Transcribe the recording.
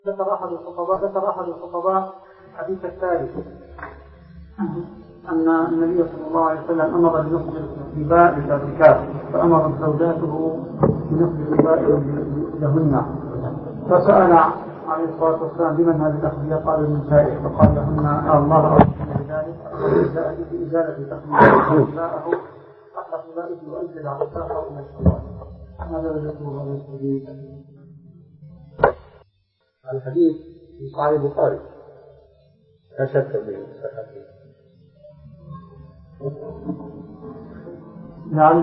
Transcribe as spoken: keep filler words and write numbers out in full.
ذكر أحد الخطباء ذكر أحد الخطباء حديث الثالث أن النبي صلى الله عليه وسلم أمر بنقض الربا للاعتكاف، فأمرت زوجاته بنقض الربا لهن، فسأل عليه الصلاة والسلام بمن هذه الأخذية؟ قال للنساء، فقال لهن الله أمرنا بذلك بإزالة تقليد نساءه حتى أولئك يؤجل على الساحة من الشباب. هذا وجهه هذا الحديث. الحديث في صحيح البخاري لا شك به صحيح. نعم.